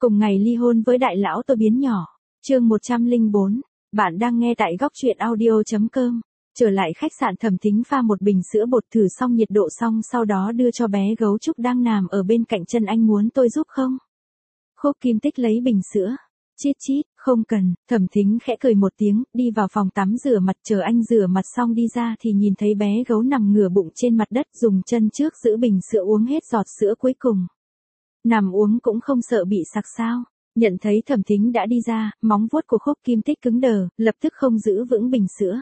Cùng ngày ly hôn với đại lão tôi biến nhỏ. Chương 104. Bạn đang nghe tại góc truyện audio.com. Trở lại khách sạn, Thẩm Thính pha một bình sữa bột thử xong nhiệt độ xong, sau đó đưa cho bé gấu trúc đang nằm ở bên cạnh chân. Anh muốn tôi giúp không? Khúc Kim Tích lấy bình sữa. Chít chít, không cần. Thẩm Thính khẽ cười một tiếng, đi vào phòng tắm rửa mặt. Chờ anh rửa mặt xong đi ra thì nhìn thấy bé gấu nằm ngửa bụng trên mặt đất, dùng chân trước giữ bình sữa uống hết giọt sữa cuối cùng. Nằm uống cũng không sợ bị sặc sao? Nhận thấy Thẩm Thính đã đi ra, móng vuốt của Khúc Kim Tích cứng đờ, lập tức không giữ vững bình sữa.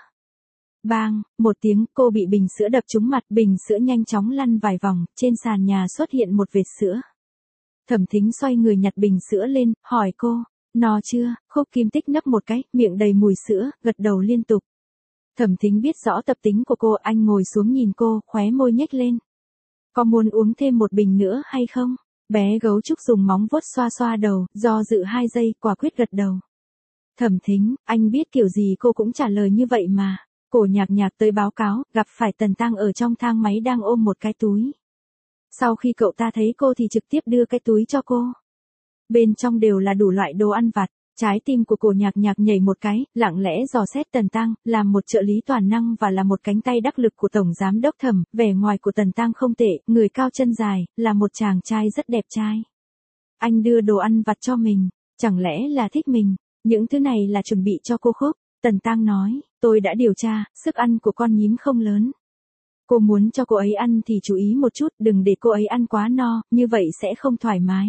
Bang, một tiếng, cô bị bình sữa đập trúng mặt, bình sữa nhanh chóng lăn vài vòng, trên sàn nhà xuất hiện một vệt sữa. Thẩm Thính xoay người nhặt bình sữa lên, hỏi cô, no chưa? Khúc Kim Tích nấp một cái, miệng đầy mùi sữa, gật đầu liên tục. Thẩm Thính biết rõ tập tính của cô, anh ngồi xuống nhìn cô, khóe môi nhếch lên. Có muốn uống thêm một bình nữa hay không? Bé gấu trúc dùng móng vuốt xoa xoa đầu, do dự 2 giây, quả quyết gật đầu. Thẩm Thính, anh biết kiểu gì cô cũng trả lời như vậy mà. Cổ Nhạc Nhạc tới báo cáo, gặp phải Tần Tăng ở trong thang máy đang ôm một cái túi. Sau khi cậu ta thấy cô thì trực tiếp đưa cái túi cho cô. Bên trong đều là đủ loại đồ ăn vặt. Trái tim của Cổ Nhạc Nhạc nhảy một cái, lặng lẽ dò xét Tần Tăng, làm một trợ lý toàn năng và là một cánh tay đắc lực của Tổng Giám Đốc Thẩm. Vẻ ngoài của Tần Tăng không tệ, người cao chân dài, là một chàng trai rất đẹp trai. Anh đưa đồ ăn vặt cho mình, chẳng lẽ là thích mình? Những thứ này là chuẩn bị cho cô Khúc. Tần Tăng nói, tôi đã điều tra, sức ăn của con nhím không lớn. Cô muốn cho cô ấy ăn thì chú ý một chút, đừng để cô ấy ăn quá no, như vậy sẽ không thoải mái.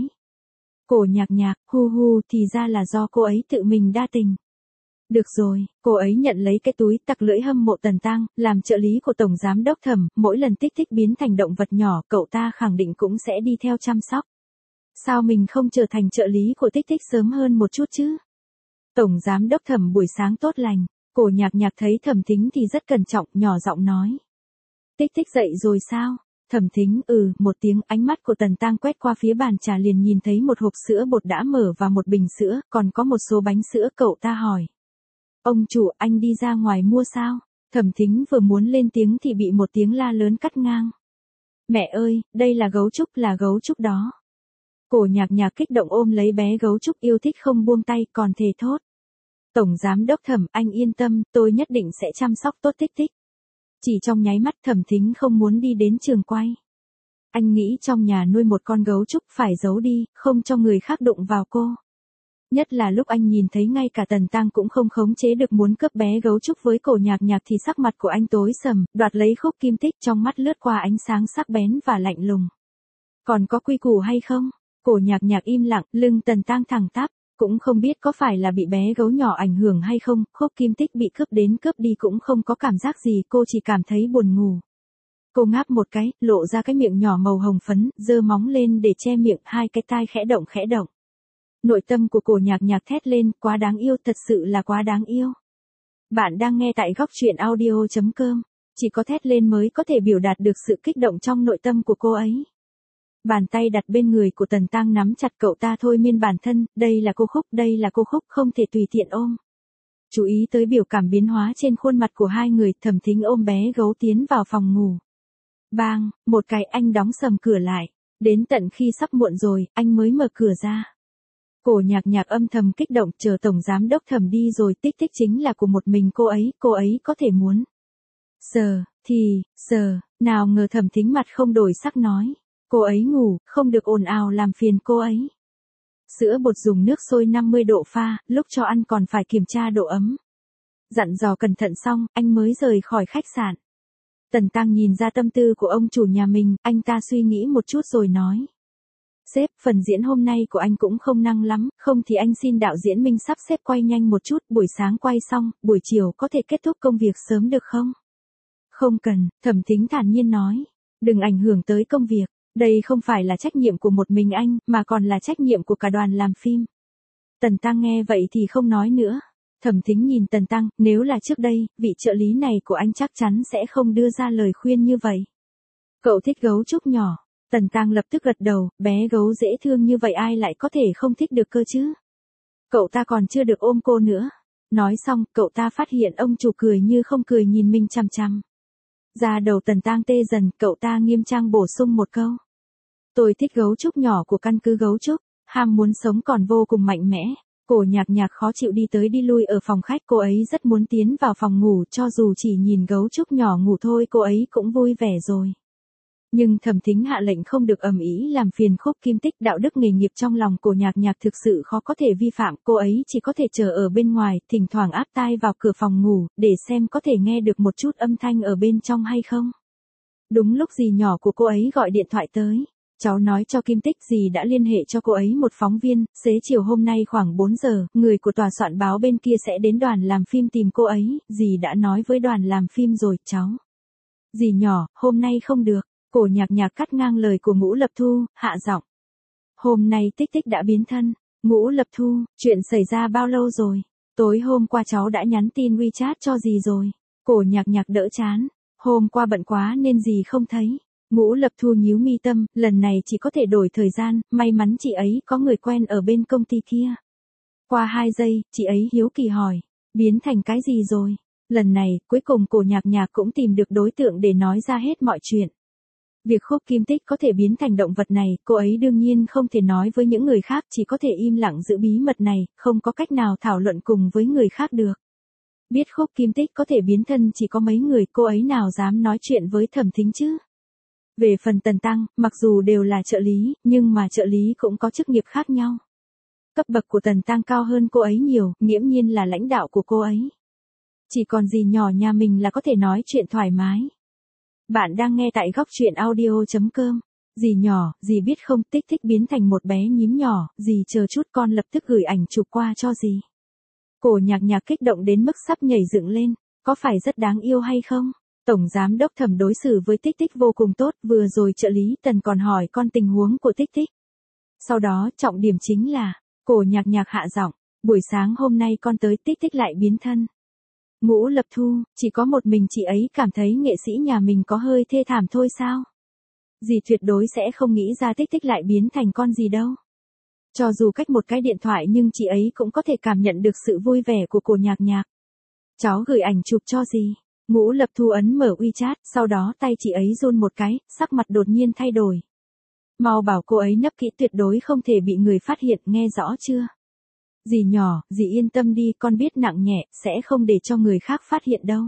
Cổ Nhạc Nhạc, hu hu, thì ra là do cô ấy tự mình đa tình. Được rồi, cô ấy nhận lấy cái túi, tặc lưỡi hâm mộ Tần Tăng, làm trợ lý của Tổng Giám Đốc Thẩm, mỗi lần Tích Tích biến thành động vật nhỏ, cậu ta khẳng định cũng sẽ đi theo chăm sóc. Sao mình không trở thành trợ lý của Tích Tích sớm hơn một chút chứ? Tổng Giám Đốc Thẩm buổi sáng tốt lành. Cổ Nhạc Nhạc thấy Thẩm Thính thì rất cẩn trọng, nhỏ giọng nói. Tích Tích dậy rồi sao? Thẩm Thính, một tiếng. Ánh mắt của Tần Tăng quét qua phía bàn trà, liền nhìn thấy một hộp sữa bột đã mở và một bình sữa, còn có một số bánh sữa. Cậu ta hỏi. Ông chủ, anh đi ra ngoài mua sao? Thẩm Thính vừa muốn lên tiếng thì bị một tiếng la lớn cắt ngang. Mẹ ơi, đây là gấu trúc đó. Cổ Nhạc Nhạc kích động ôm lấy bé gấu trúc, yêu thích không buông tay, còn thề thốt. Tổng Giám Đốc Thẩm, anh yên tâm, tôi nhất định sẽ chăm sóc tốt Tích Tích. Chỉ trong nháy mắt, Thẩm Thính không muốn đi đến trường quay. Anh nghĩ trong nhà nuôi một con gấu trúc phải giấu đi, không cho người khác đụng vào cô. Nhất là lúc anh nhìn thấy ngay cả Tần Tăng cũng không khống chế được muốn cướp bé gấu trúc với Cổ Nhạc Nhạc thì sắc mặt của anh tối sầm, đoạt lấy Khúc Kim Tích, trong mắt lướt qua ánh sáng sắc bén và lạnh lùng. Còn có quy củ hay không? Cổ Nhạc Nhạc im lặng, lưng Tần Tăng thẳng tắp. Cũng không biết có phải là bị bé gấu nhỏ ảnh hưởng hay không, Khúc Kim Tích bị cướp đến cướp đi cũng không có cảm giác gì, cô chỉ cảm thấy buồn ngủ. Cô ngáp một cái, lộ ra cái miệng nhỏ màu hồng phấn, giơ móng lên để che miệng, 2 cái tai khẽ động khẽ động. Nội tâm của Cổ Nhạc Nhạc thét lên, quá đáng yêu, thật sự là quá đáng yêu. Bạn đang nghe tại góc truyện audio.com, chỉ có thét lên mới có thể biểu đạt được sự kích động trong nội tâm của cô ấy. Bàn tay đặt bên người của Tần Tăng nắm chặt cậu ta thôi miên bản thân, đây là cô Khúc, không thể tùy tiện ôm. Chú ý tới biểu cảm biến hóa trên khuôn mặt của hai người, Thẩm Thính ôm bé gấu tiến vào phòng ngủ. Bang, một cái, anh đóng sầm cửa lại. Đến tận khi sắp muộn rồi, anh mới mở cửa ra. Cổ Nhạc Nhạc âm thầm kích động, chờ Tổng Giám Đốc Thẩm đi rồi, Tích Tích chính là của một mình cô ấy có thể muốn. Sờ, nào ngờ Thẩm Thính mặt không đổi sắc nói. Cô ấy ngủ, không được ồn ào làm phiền cô ấy. Sữa bột dùng nước sôi 50 độ pha, lúc cho ăn còn phải kiểm tra độ ấm. Dặn dò cẩn thận xong, anh mới rời khỏi khách sạn. Tần Tăng nhìn ra tâm tư của ông chủ nhà mình, anh ta suy nghĩ một chút rồi nói. Sếp, phần diễn hôm nay của anh cũng không năng lắm, không thì anh xin đạo diễn Minh sắp xếp quay nhanh một chút, buổi sáng quay xong, buổi chiều có thể kết thúc công việc sớm được không? Không cần, Thẩm Thính thản nhiên nói. Đừng ảnh hưởng tới công việc. Đây không phải là trách nhiệm của một mình anh, mà còn là trách nhiệm của cả đoàn làm phim. Tần Tăng nghe vậy thì không nói nữa. Thẩm Thính nhìn Tần Tăng, nếu là trước đây, vị trợ lý này của anh chắc chắn sẽ không đưa ra lời khuyên như vậy. Cậu thích gấu trúc nhỏ. Tần Tăng lập tức gật đầu, bé gấu dễ thương như vậy ai lại có thể không thích được cơ chứ. Cậu ta còn chưa được ôm cô nữa. Nói xong, cậu ta phát hiện ông chủ cười như không cười nhìn mình chằm chằm. Da đầu Tần Tăng tê dần, cậu ta nghiêm trang bổ sung một câu. Tôi thích gấu trúc nhỏ của căn cứ gấu trúc. ham muốn sống còn vô cùng mạnh mẽ. Cổ Nhạc Nhạc khó chịu đi tới đi lui ở phòng khách, cô ấy rất muốn tiến vào phòng ngủ, cho dù chỉ nhìn gấu trúc nhỏ ngủ thôi cô ấy cũng vui vẻ rồi. Nhưng Thẩm Thính hạ lệnh không được ầm ĩ làm phiền Khúc Kim Tích, đạo đức nghề nghiệp trong lòng Cổ Nhạc Nhạc thực sự khó có thể vi phạm, cô ấy chỉ có thể chờ ở bên ngoài, thỉnh thoảng áp tai vào cửa phòng ngủ, để xem có thể nghe được một chút âm thanh ở bên trong hay không. Đúng lúc dì nhỏ của cô ấy gọi điện thoại tới. Cháu nói cho Kim Tích dì đã liên hệ cho cô ấy một phóng viên, xế chiều hôm nay khoảng 4 giờ, người của tòa soạn báo bên kia sẽ đến đoàn làm phim tìm cô ấy, dì đã nói với đoàn làm phim rồi, cháu. Dì nhỏ, hôm nay không được. Cổ Nhạc Nhạc cắt ngang lời của Ngũ Lập Thu, hạ giọng. Hôm nay Tích Tích đã biến thân. Ngũ Lập Thu, chuyện xảy ra bao lâu rồi? Tối hôm qua cháu đã nhắn tin WeChat cho dì rồi. Cổ Nhạc Nhạc đỡ chán. Hôm qua bận quá nên dì không thấy. Ngũ Lập Thu nhíu mi tâm, lần này chỉ có thể đổi thời gian, may mắn chị ấy có người quen ở bên công ty kia. Qua 2 giây, chị ấy hiếu kỳ hỏi. Biến thành cái gì rồi? Lần này, cuối cùng Cổ Nhạc Nhạc cũng tìm được đối tượng để nói ra hết mọi chuyện. Việc Khúc Kim Tích có thể biến thành động vật này, cô ấy đương nhiên không thể nói với những người khác, chỉ có thể im lặng giữ bí mật này, không có cách nào thảo luận cùng với người khác được. Biết Khúc Kim Tích có thể biến thân chỉ có mấy người, cô ấy nào dám nói chuyện với Thẩm Thính chứ. Về phần Tần Tăng, mặc dù đều là trợ lý, nhưng mà trợ lý cũng có chức nghiệp khác nhau. Cấp bậc của Tần Tăng cao hơn cô ấy nhiều, nghiễm nhiên là lãnh đạo của cô ấy. Chỉ còn dì nhỏ nhà mình là có thể nói chuyện thoải mái. Bạn đang nghe tại góc truyện audio.com. Dì nhỏ, dì biết không, Tích Tích biến thành một bé nhím nhỏ, dì chờ chút con lập tức gửi ảnh chụp qua cho dì. Cổ Nhạc Nhạc kích động đến mức sắp nhảy dựng lên, có phải rất đáng yêu hay không? Tổng giám đốc Thẩm đối xử với Tích Tích vô cùng tốt, vừa rồi trợ lý Tần còn hỏi con tình huống của Tích Tích. Sau đó trọng điểm chính là, Cổ Nhạc Nhạc hạ giọng, buổi sáng hôm nay con tới Tích Tích lại biến thân. Ngũ Lập Thu, chỉ có một mình chị ấy cảm thấy nghệ sĩ nhà mình có hơi thê thảm thôi sao? Dì tuyệt đối sẽ không nghĩ ra Tích Tích lại biến thành con gì đâu. Cho dù cách một cái điện thoại nhưng chị ấy cũng có thể cảm nhận được sự vui vẻ của Cổ Nhạc Nhạc. Cháu gửi ảnh chụp cho dì. Ngũ Lập Thu ấn mở WeChat, sau đó tay chị ấy run một cái, sắc mặt đột nhiên thay đổi. Mau bảo cô ấy nấp kỹ, tuyệt đối không thể bị người phát hiện, nghe rõ chưa? Dì nhỏ, dì yên tâm đi, con biết nặng nhẹ, sẽ không để cho người khác phát hiện đâu.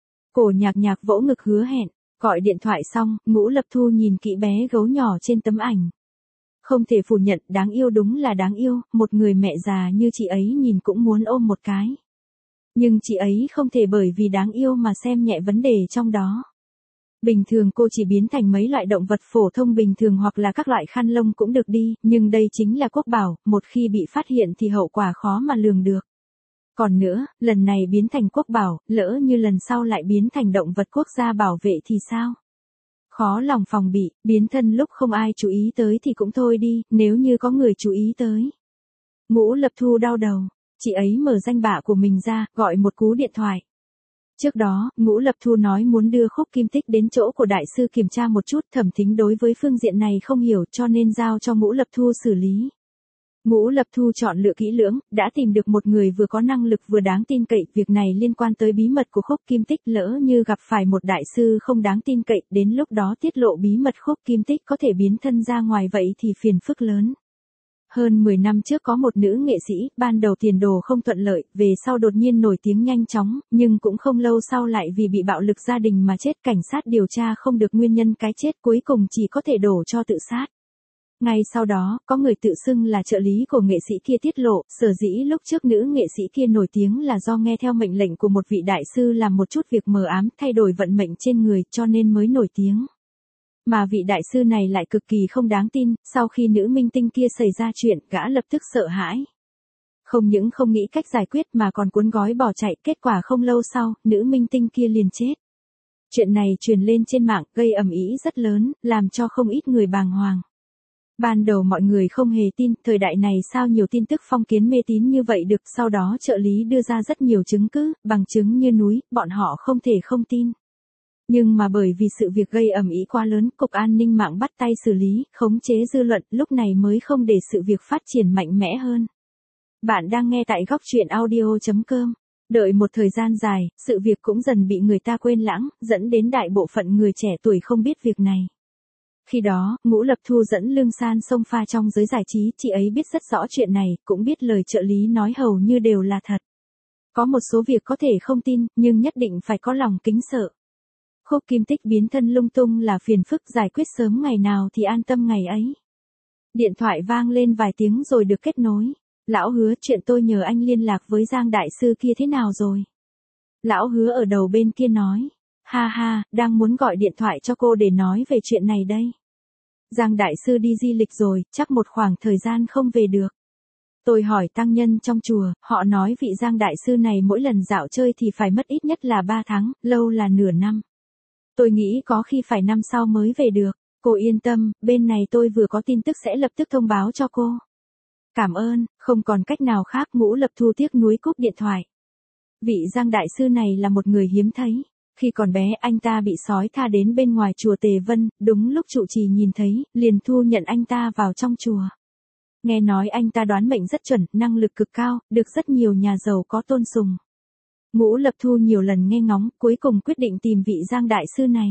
Cổ Nhạc Nhạc vỗ ngực hứa hẹn, gọi điện thoại xong, Ngũ Lập Thu nhìn kỹ bé gấu nhỏ trên tấm ảnh. Không thể phủ nhận, đáng yêu đúng là đáng yêu, một người mẹ già như chị ấy nhìn cũng muốn ôm một cái. Nhưng chị ấy không thể bởi vì đáng yêu mà xem nhẹ vấn đề trong đó. Bình thường cô chỉ biến thành mấy loại động vật phổ thông bình thường hoặc là các loại khăn lông cũng được đi, nhưng đây chính là quốc bảo, một khi bị phát hiện thì hậu quả khó mà lường được. Còn nữa, lần này biến thành quốc bảo, lỡ như lần sau lại biến thành động vật quốc gia bảo vệ thì sao? Khó lòng phòng bị, biến thân lúc không ai chú ý tới thì cũng thôi đi, nếu như có người chú ý tới. Ngũ Lập Thu đau đầu, chị ấy mở danh bạ của mình ra, gọi một cú điện thoại. Trước đó, Ngũ Lập Thu nói muốn đưa Khúc Kim Tích đến chỗ của đại sư kiểm tra một chút, Thẩm Thính đối với phương diện này không hiểu cho nên giao cho Ngũ Lập Thu xử lý. Ngũ Lập Thu chọn lựa kỹ lưỡng, đã tìm được một người vừa có năng lực vừa đáng tin cậy, việc này liên quan tới bí mật của Khúc Kim Tích, lỡ như gặp phải một đại sư không đáng tin cậy, đến lúc đó tiết lộ bí mật Khúc Kim Tích có thể biến thân ra ngoài vậy thì phiền phức lớn. Hơn 10 năm trước có một nữ nghệ sĩ, ban đầu tiền đồ không thuận lợi, về sau đột nhiên nổi tiếng nhanh chóng, nhưng cũng không lâu sau lại vì bị bạo lực gia đình mà chết, cảnh sát điều tra không được nguyên nhân cái chết, cuối cùng chỉ có thể đổ cho tự sát. Ngay sau đó, có người tự xưng là trợ lý của nghệ sĩ kia tiết lộ, sở dĩ lúc trước nữ nghệ sĩ kia nổi tiếng là do nghe theo mệnh lệnh của một vị đại sư làm một chút việc mờ ám, thay đổi vận mệnh trên người, cho nên mới nổi tiếng. Mà vị đại sư này lại cực kỳ không đáng tin, sau khi nữ minh tinh kia xảy ra chuyện, gã lập tức sợ hãi. Không những không nghĩ cách giải quyết mà còn cuốn gói bỏ chạy, kết quả không lâu sau, nữ minh tinh kia liền chết. Chuyện này truyền lên trên mạng, gây ầm ĩ rất lớn, làm cho không ít người bàng hoàng. Ban đầu mọi người không hề tin, thời đại này sao nhiều tin tức phong kiến mê tín như vậy được, sau đó trợ lý đưa ra rất nhiều chứng cứ, bằng chứng như núi, bọn họ không thể không tin. Nhưng mà bởi vì sự việc gây ầm ĩ quá lớn, Cục An ninh mạng bắt tay xử lý, khống chế dư luận, lúc này mới không để sự việc phát triển mạnh mẽ hơn. Bạn đang nghe tại góc truyện audio.com. Đợi một thời gian dài, sự việc cũng dần bị người ta quên lãng, dẫn đến đại bộ phận người trẻ tuổi không biết việc này. Khi đó, Ngũ Lập Thu dẫn Lương San xông pha trong giới giải trí, chị ấy biết rất rõ chuyện này, cũng biết lời trợ lý nói hầu như đều là thật. Có một số việc có thể không tin, nhưng nhất định phải có lòng kính sợ. Khúc Kim Tích biến thân lung tung là phiền phức, giải quyết sớm ngày nào thì an tâm ngày ấy. Điện thoại vang lên vài tiếng rồi được kết nối. Lão Hứa, chuyện tôi nhờ anh liên lạc với Giang đại sư kia thế nào rồi? Lão Hứa ở đầu bên kia nói. Ha ha, đang muốn gọi điện thoại cho cô để nói về chuyện này đây. Giang đại sư đi di lịch rồi, chắc một khoảng thời gian không về được. Tôi hỏi tăng nhân trong chùa, họ nói vị Giang đại sư này mỗi lần dạo chơi thì phải mất ít nhất là 3 tháng, lâu là nửa năm. Tôi nghĩ có khi phải năm sau mới về được. Cô yên tâm, bên này tôi vừa có tin tức sẽ lập tức thông báo cho cô. Cảm ơn, không còn cách nào khác. Ngũ Lập Thu tiếc nuối cúp điện thoại. Vị Giang đại sư này là một người hiếm thấy. Khi còn bé anh ta bị sói tha đến bên ngoài chùa Tề Vân, đúng lúc trụ trì nhìn thấy, liền thu nhận anh ta vào trong chùa. Nghe nói anh ta đoán mệnh rất chuẩn, năng lực cực cao, được rất nhiều nhà giàu có tôn sùng. Ngũ Lập Thu nhiều lần nghe ngóng, cuối cùng quyết định tìm vị Giang đại sư này.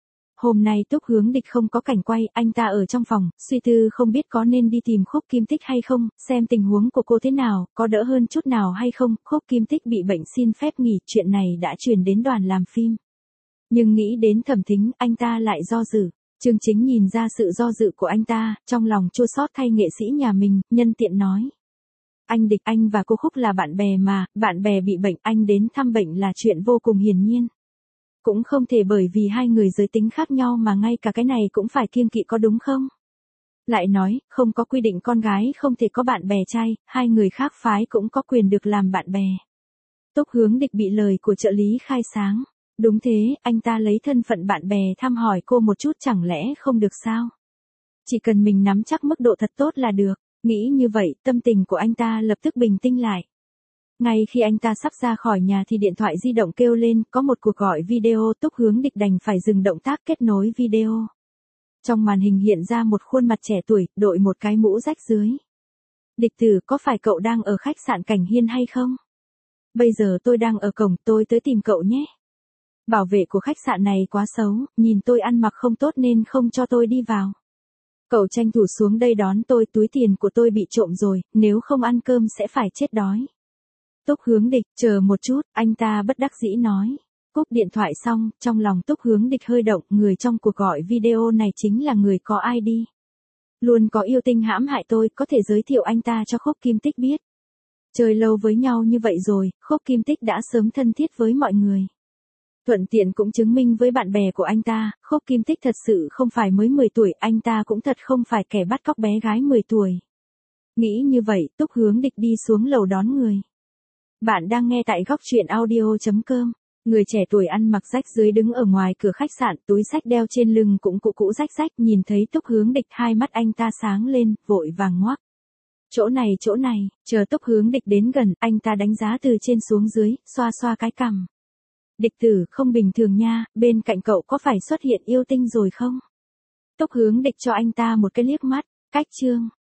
Hôm nay Túc Hướng Địch không có cảnh quay, anh ta ở trong phòng, suy tư không biết có nên đi tìm Khúc Kim Tích hay không, xem tình huống của cô thế nào, có đỡ hơn chút nào hay không. Khúc Kim Tích bị bệnh xin phép nghỉ, chuyện này đã truyền đến đoàn làm phim. Nhưng nghĩ đến Thẩm Thính, anh ta lại do dự. Chương Chính nhìn ra sự do dự của anh ta, trong lòng chua xót thay nghệ sĩ nhà mình, nhân tiện nói. Anh Địch, anh và cô Khúc là bạn bè mà, bạn bè bị bệnh, anh đến thăm bệnh là chuyện vô cùng hiển nhiên. Cũng không thể bởi vì hai người giới tính khác nhau mà ngay cả cái này cũng phải kiêng kỵ có đúng không? Lại nói, không có quy định con gái không thể có bạn bè trai, hai người khác phái cũng có quyền được làm bạn bè. Túc Hướng Địch bị lời của trợ lý khai sáng. Đúng thế, anh ta lấy thân phận bạn bè thăm hỏi cô một chút chẳng lẽ không được sao? Chỉ cần mình nắm chắc mức độ thật tốt là được. Nghĩ như vậy, tâm tình của anh ta lập tức bình tĩnh lại. Ngay khi anh ta sắp ra khỏi nhà thì điện thoại di động kêu lên, có một cuộc gọi video. Túc Hướng Địch đành phải dừng động tác kết nối video. Trong màn hình hiện ra một khuôn mặt trẻ tuổi, đội một cái mũ rách dưới. Địch tử, có phải cậu đang ở khách sạn Cảnh Hiên hay không? Bây giờ tôi đang ở cổng, tôi tới tìm cậu nhé. Bảo vệ của khách sạn này quá xấu, nhìn tôi ăn mặc không tốt nên không cho tôi đi vào. Cậu tranh thủ xuống đây đón tôi, túi tiền của tôi bị trộm rồi, nếu không ăn cơm sẽ phải chết đói. Túc Hướng Địch, chờ một chút, anh ta bất đắc dĩ nói. Cúp điện thoại xong, trong lòng Túc Hướng Địch hơi động, người trong cuộc gọi video này chính là người có ID. Luôn có yêu tinh hãm hại tôi, có thể giới thiệu anh ta cho Khúc Kim Tích biết. Chơi lâu với nhau như vậy rồi, Khúc Kim Tích đã sớm thân thiết với mọi người. Thuận tiện cũng chứng minh với bạn bè của anh ta, Khúc Kim Tích thật sự không phải mới 10 tuổi, anh ta cũng thật không phải kẻ bắt cóc bé gái 10 tuổi. Nghĩ như vậy, Túc Hướng Địch đi xuống lầu đón người. Bạn đang nghe tại góc truyện audio.com. Người trẻ tuổi ăn mặc rách dưới đứng ở ngoài cửa khách sạn, túi xách đeo trên lưng cũng cũ cũ rách rách, nhìn thấy Túc Hướng Địch, hai mắt anh ta sáng lên, vội vàng ngoác. Chỗ này, chờ Túc Hướng Địch đến gần, anh ta đánh giá từ trên xuống dưới, xoa xoa cái cằm. Địch tử, không bình thường nha, bên cạnh cậu có phải xuất hiện yêu tinh rồi không? Túc Hướng Địch cho anh ta một cái liếc mắt, cách chương.